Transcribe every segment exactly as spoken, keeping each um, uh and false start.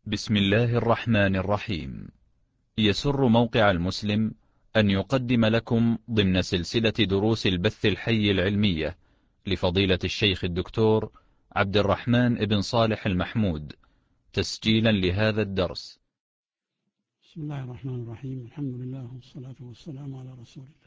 بسم الله الرحمن الرحيم. يسر موقع المسلم أن يقدم لكم ضمن سلسلة دروس البث الحي العلمية لفضيلة الشيخ الدكتور عبد الرحمن بن صالح المحمود، تسجيلا لهذا الدرس. بسم الله الرحمن الرحيم. الحمد لله والصلاة والسلام على رسول الله.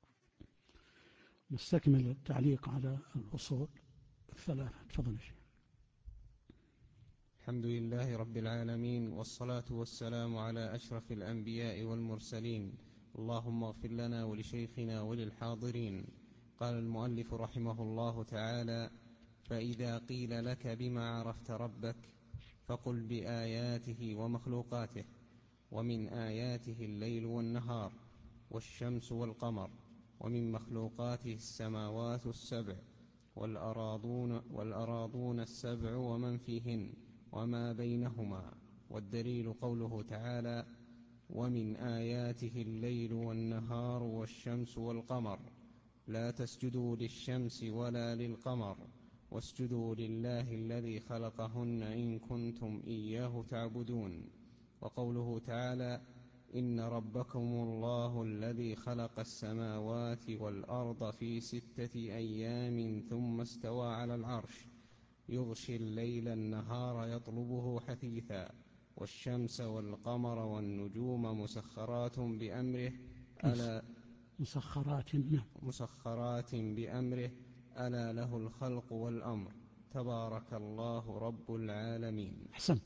نستكمل التعليق على الأصول الثلاثة. تفضل يا شيخ. الحمد لله رب العالمين، والصلاة والسلام على أشرف الأنبياء والمرسلين. اللهم اغفر لنا ولشيخنا وللحاضرين. قال المؤلف رحمه الله تعالى: فإذا قيل لك بما عرفت ربك فقل بآياته ومخلوقاته. ومن آياته الليل والنهار والشمس والقمر، ومن مخلوقاته السماوات السبع والأراضون, والأراضون السبع ومن فيهن وما بينهما. والدليل قوله تعالى: ومن آياته الليل والنهار والشمس والقمر، لا تسجدوا للشمس ولا للقمر واسجدوا لله الذي خلقهن إن كنتم إياه تعبدون. وقوله تعالى: إن ربكم الله الذي خلق السماوات والأرض في ستة أيام ثم استوى على العرش يغشي الليل النهار يطلبه حثيثا، والشمس والقمر والنجوم مسخرات بأمره ألا مسخرات مسخرات بأمره ألا له الخلق والأمر، تبارك الله رب العالمين. أحسن.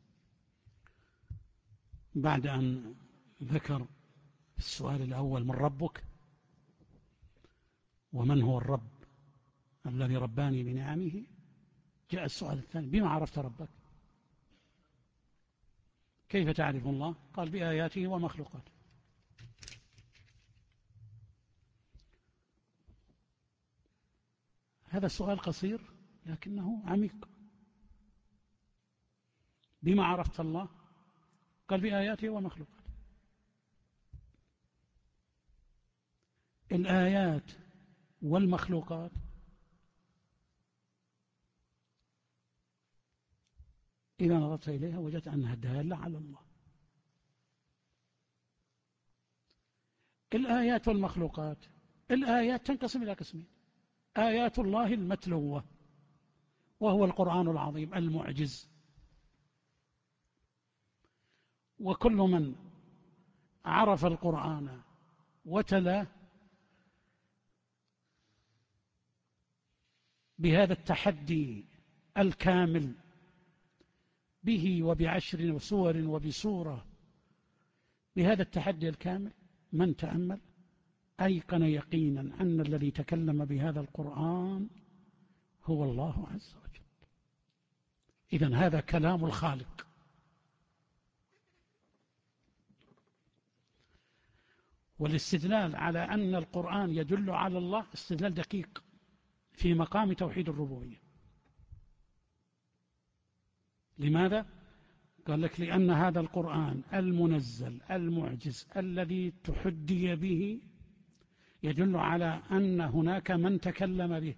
بعد أن ذكر السؤال الأول: من ربك؟ ومن هو الرب الذي رباني بنعمه؟ جاء السؤال الثاني: بما عرفت ربك؟ كيف تعرف الله؟ قال: بآياته ومخلوقاته. هذا السؤال قصير لكنه عميق. بما عرفت الله؟ قال: بآياته ومخلوقاته. الآيات والمخلوقات إذا نظرت إليها وجدت أنها دالة على الله. الآيات والمخلوقات، الآيات تنقسم إلى قسمين: آيات الله المتلوة وهو القرآن العظيم المعجز، وكل من عرف القرآن وتلاه بهذا التحدي الكامل به وبعشر سور وبسورة، بهذا التحدي الكامل من تأمل أيقن يقينا أن الذي تكلم بهذا القرآن هو الله عز وجل. إذن هذا كلام الخالق. والاستدلال على أن القرآن يدل على الله استدلال دقيق في مقام توحيد الربوبية. لماذا؟ قال لك: لأن هذا القرآن المنزل المعجز الذي تحدي به يدل على أن هناك من تكلم به،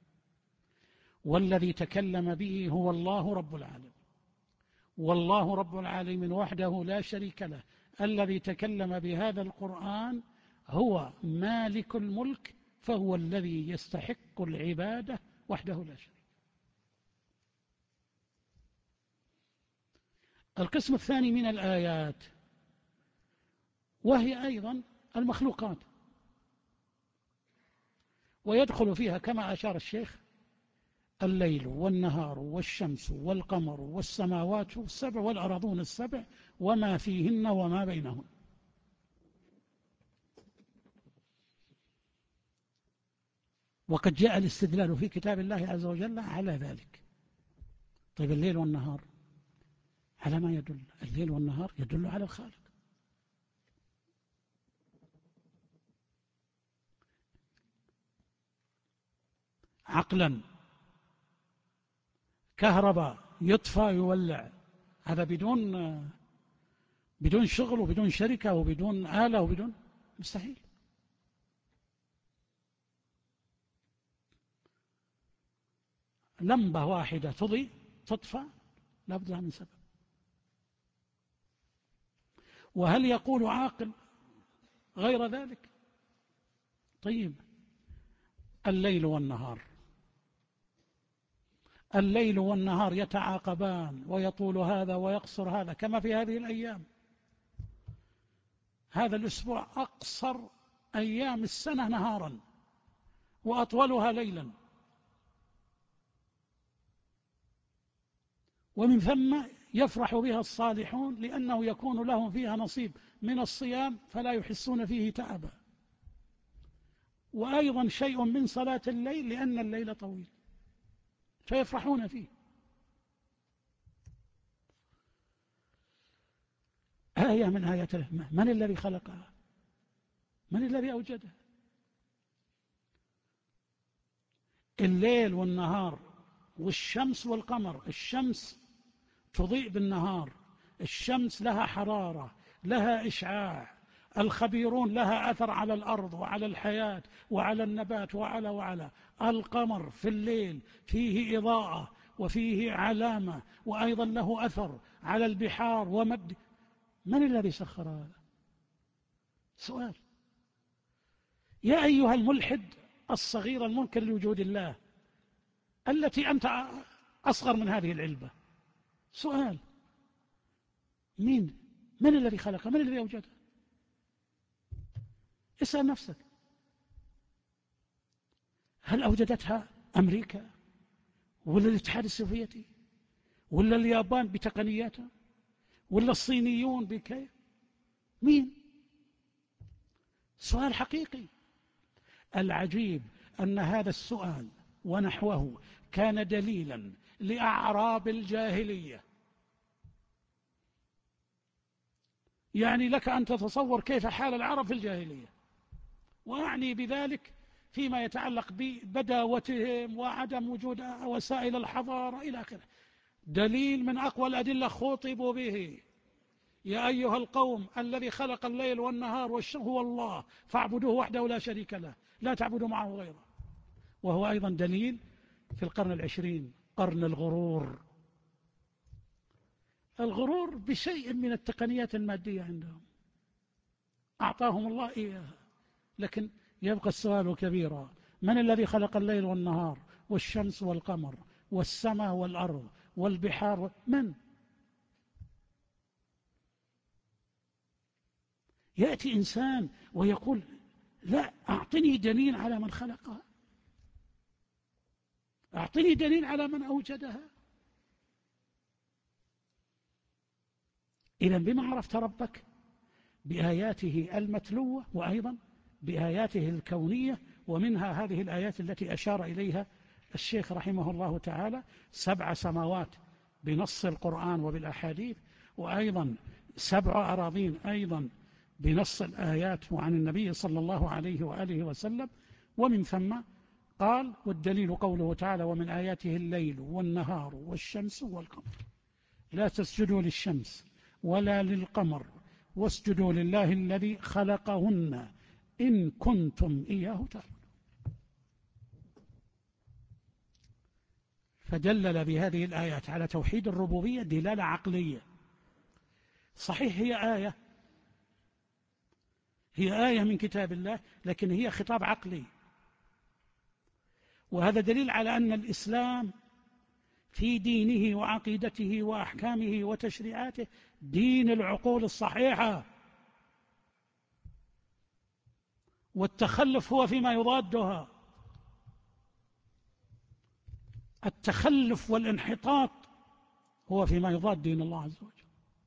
والذي تكلم به هو الله رب العالمين، والله رب العالمين وحده لا شريك له. الذي تكلم بهذا القرآن هو مالك الملك، فهو الذي يستحق العبادة وحده لا شريك. القسم الثاني من الآيات وهي أيضا المخلوقات، ويدخل فيها كما أشار الشيخ الليل والنهار والشمس والقمر والسماوات السبع والأراضون السبع وما فيهن وما بينهن. وقد جاء الاستدلال في كتاب الله عز وجل على ذلك. طيب الليل والنهار على ما يدل؟ الليل والنهار يدل على الخالق. عقلا كهرباء يطفى يولع، هذا بدون بدون شغل وبدون شركة وبدون آلة وبدون، مستحيل. لمبة واحدة تضيء تطفى لا بد لها من سبب. وهل يقول عاقل غير ذلك؟ طيب، الليل والنهار، الليل والنهار يتعاقبان، ويطول هذا ويقصر هذا كما في هذه الأيام. هذا الأسبوع أقصر أيام السنة نهارا وأطولها ليلا، ومن ثم يفرح بها الصالحون لأنه يكون لهم فيها نصيب من الصيام فلا يحسون فيه تعبا، وأيضا شيء من صلاة الليل لأن الليل طويل فيفرحون فيه. آية من آيات الله. من الذي خلقها؟ من الذي أوجدها؟ الليل والنهار والشمس والقمر. الشمس تضيء بالنهار، الشمس لها حرارة، لها إشعاع، الخبيرون لها أثر على الأرض وعلى الحياة وعلى النبات وعلى وعلى. القمر في الليل فيه إضاءة وفيه علامة، وأيضا له أثر على البحار ومد. من الذي سخر هذا؟ سؤال. يا أيها الملحد الصغير المنكر لوجود الله التي أنت أصغر من هذه العلبة، سؤال: مين من الذي خلقها؟ من الذي أوجدها؟ اسأل نفسك. هل أوجدتها أمريكا ولا الاتحاد السوفيتي ولا اليابان بتقنياتها ولا الصينيون بكيف؟ مين؟ سؤال حقيقي. العجيب أن هذا السؤال ونحوه كان دليلا لأعراب الجاهلية. يعني لك أن تتصور كيف حال العرب في الجاهلية، وأعني بذلك فيما يتعلق ببداوتهم وعدم وجود وسائل الحضارة إلى آخره. دليل من أقوى الأدلة خطبوا به: يا أيها القوم الذي خلق الليل والنهار والشمس هو الله فاعبدوه وحده لا شريك له لا تعبدوا معه غيره. وهو أيضا دليل في القرن العشرين، قرن الغرور. الغرور بشيء من التقنيات المادية عندهم أعطاهم الله إياها، لكن يبقى السؤال كبيرا: من الذي خلق الليل والنهار والشمس والقمر والسماء والأرض والبحار؟ من؟ يأتي إنسان ويقول: لا، أعطني دليل على من خلقها، أعطني دليل على من أوجدها. إذن بما عرفت ربك؟ بآياته المتلوة وأيضا بآياته الكونية، ومنها هذه الآيات التي أشار إليها الشيخ رحمه الله تعالى: سبع سماوات بنص القرآن وبالأحاديث، وأيضا سبع أراضين أيضا بنص الآيات وعن النبي صلى الله عليه وآله وسلم. ومن ثم قال: والدليل قوله تعالى: ومن آياته الليل والنهار والشمس والقمر لا تسجدوا للشمس ولا للقمر واسجدوا لله الذي خلقهن إن كنتم إياه تعبدون. فدلل بهذه الآيات على توحيد الربوبية دلالة عقلية. صحيح هي آية هي آية من كتاب الله، لكن هي خطاب عقلي، وهذا دليل على أن الإسلام في دينه وعقيدته وأحكامه وتشريعاته دين العقول الصحيحة، والتخلف هو فيما يضادها. التخلف والانحطاط هو فيما يضاد دين الله عز وجل.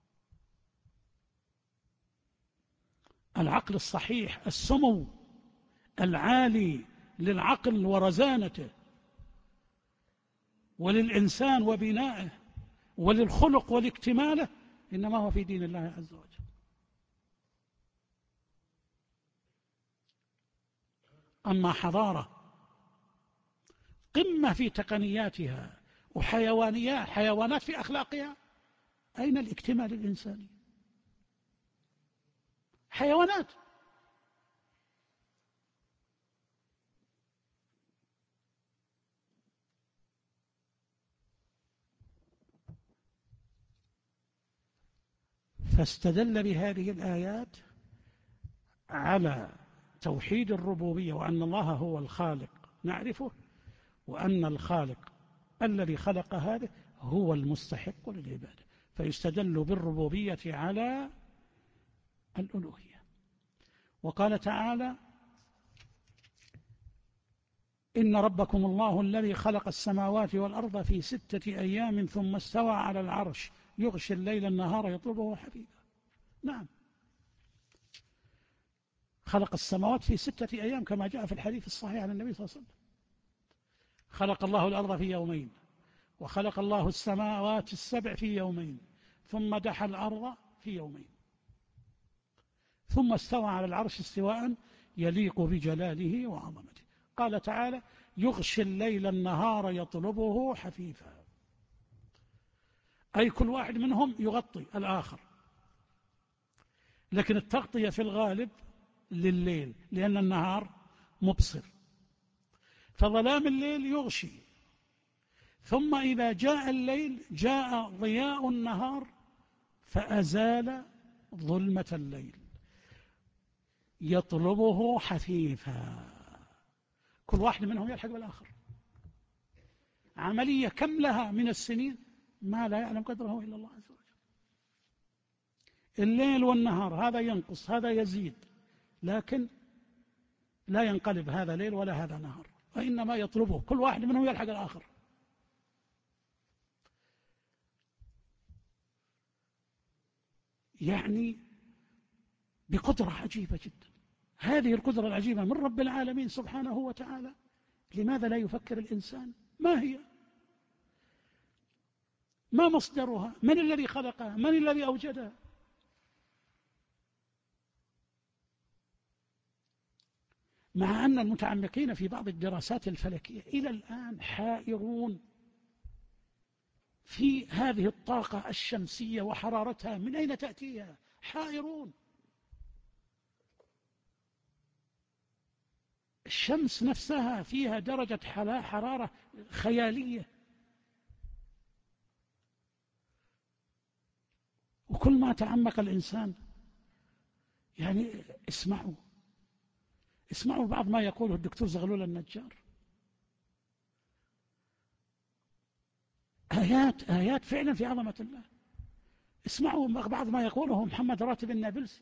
العقل الصحيح، السمو العالي للعقل ورزانته وللإنسان وبنائه وللخلق والاكتماله، إنما هو في دين الله عز وجل. أما حضارة قمة في تقنياتها وحيوانية حيوانات في أخلاقها، أين الاكتمال الإنساني؟ حيوانات. فاستدل بهذه الآيات على توحيد الربوبية، وأن الله هو الخالق نعرفه، وأن الخالق الذي خلق هذا هو المستحق للعبادة، فيستدل بالربوبية على الألوهية. وقال تعالى: إن ربكم الله الذي خلق السماوات والأرض في ستة أيام ثم استوى على العرش يغشي الليل النهار يطلبه حثيثا. نعم، خلق السماوات في ستة أيام كما جاء في الحديث الصحيح عن النبي صلى الله عليه وسلم. خلق الله الأرض في يومين، وخلق الله السماوات السبع في يومين، ثم دحى الأرض في يومين، ثم استوى على العرش استواء يليق بجلاله وعظمته. قال تعالى: يغشي الليل النهار يطلبه حثيثا، أي كل واحد منهم يغطي الآخر، لكن التغطية في الغالب لليل لأن النهار مبصر، فظلام الليل يغشي، ثم إذا جاء الليل جاء ضياء النهار فأزال ظلمة الليل يطلبه حثيثا، كل واحد منهم يلحق بالآخر. عملية كم لها من السنين ما لا يعلم قدره إلا الله عز وجل. الليل والنهار هذا ينقص هذا يزيد، لكن لا ينقلب هذا ليل ولا هذا نهار، وإنما يطلبه كل واحد منهم يلحق الآخر. يعني بقدرة عجيبة جدا. هذه القدرة العجيبة من رب العالمين سبحانه وتعالى، لماذا لا يفكر الإنسان؟ ما هي؟ ما مصدرها؟ من الذي خلقها؟ من الذي أوجدها؟ مع أن المتعمقين في بعض الدراسات الفلكية إلى الآن حائرون في هذه الطاقة الشمسية وحرارتها من أين تأتيها، حائرون. الشمس نفسها فيها درجة حرارة خيالية، وكل ما تعمق الإنسان يعني اسمعوا اسمعوا بعض ما يقوله الدكتور زغلول النجار، آيات آيات فعلا في عظمة الله. اسمعوا بعض ما يقوله محمد راتب النابلسي،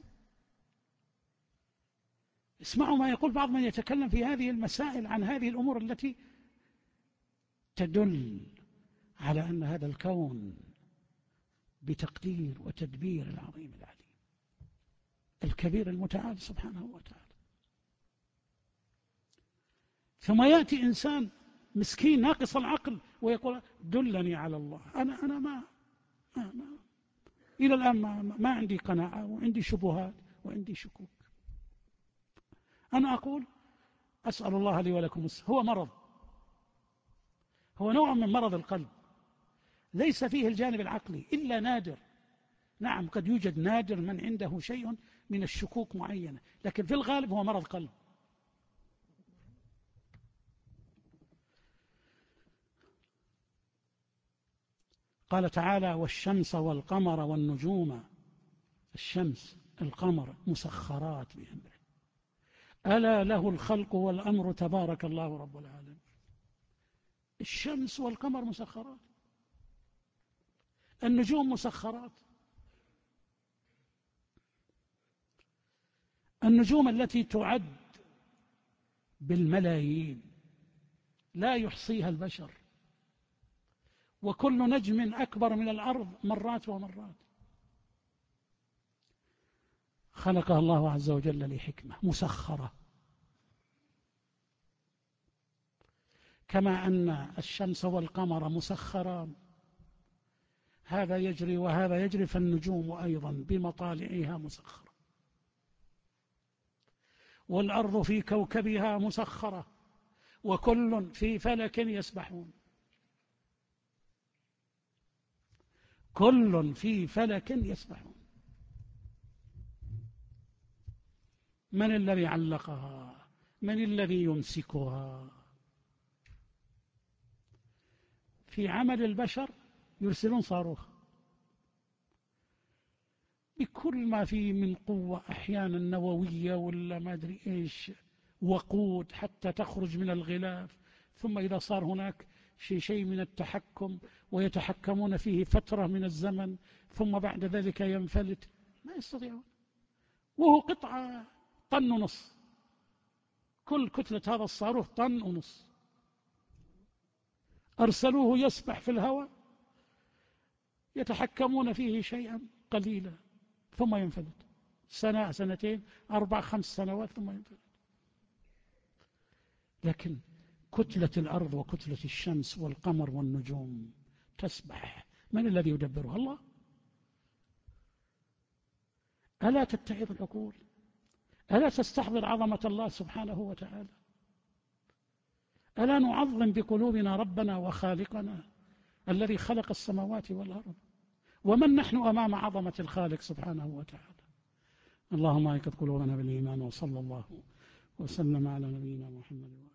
اسمعوا ما يقول بعض من يتكلم في هذه المسائل عن هذه الأمور التي تدل على أن هذا الكون بتقدير وتدبير العظيم العليم الكبير المتعال سبحانه وتعالى. ثم يأتي إنسان مسكين ناقص العقل ويقول: دلني على الله. أنا أنا ما, ما, ما إلى الآن ما, ما عندي قناعة، وعندي شبهات وعندي شكوك. أنا أقول: أسأل الله لي ولكم. هو مرض، هو نوع من مرض القلب، ليس فيه الجانب العقلي إلا نادر. نعم، قد يوجد نادر من عنده شيء من الشكوك معينة، لكن في الغالب هو مرض قلب. قال تعالى: والشمس والقمر والنجوم، الشمس القمر مسخرات بأمره ألا له الخلق والأمر تبارك الله رب العالمين. الشمس والقمر مسخرات، النجوم مسخرات، النجوم التي تعد بالملايين لا يحصيها البشر، وكل نجم أكبر من الأرض مرات ومرات، خلقها الله عز وجل لحكمة مسخرة. كما أن الشمس والقمر مسخران، هذا يجري وهذا يجري، فالنجوم أيضا بمطالعها مسخرة، والأرض في كوكبها مسخرة، وكل في فلك يسبحون، كل في فلك يسبحون. من الذي علقها؟ من الذي يمسكها؟ في عمل البشر يرسلون صاروخ كل ما فيه من قوة أحيانا نووية ولا ما أدري إيش، وقود حتى تخرج من الغلاف، ثم إذا صار هناك شيء شيء من التحكم ويتحكمون فيه فترة من الزمن ثم بعد ذلك ينفلت، ما يستطيعون. وهو قطعة طن ونص، كل كتلة هذا الصاروخ طن ونص، أرسلوه يسبح في الهواء يتحكمون فيه شيئا قليلا ثم ينفلت، سنة سنتين أربع خمس سنوات ثم ينفلت. لكن كتلة الأرض وكتلة الشمس والقمر والنجوم تسبح، من الذي يدبرها؟ الله. ألا تتعظ العقول؟ ألا تستحضر عظمة الله سبحانه وتعالى؟ ألا نعظم بقلوبنا ربنا وخالقنا الذي خلق السماوات والأرض؟ ومن نحن أمام عظمة الخالق سبحانه وتعالى؟ اللهم أيقظ قلوبنا بالإيمان، وصلى الله وسلم على نبينا محمد.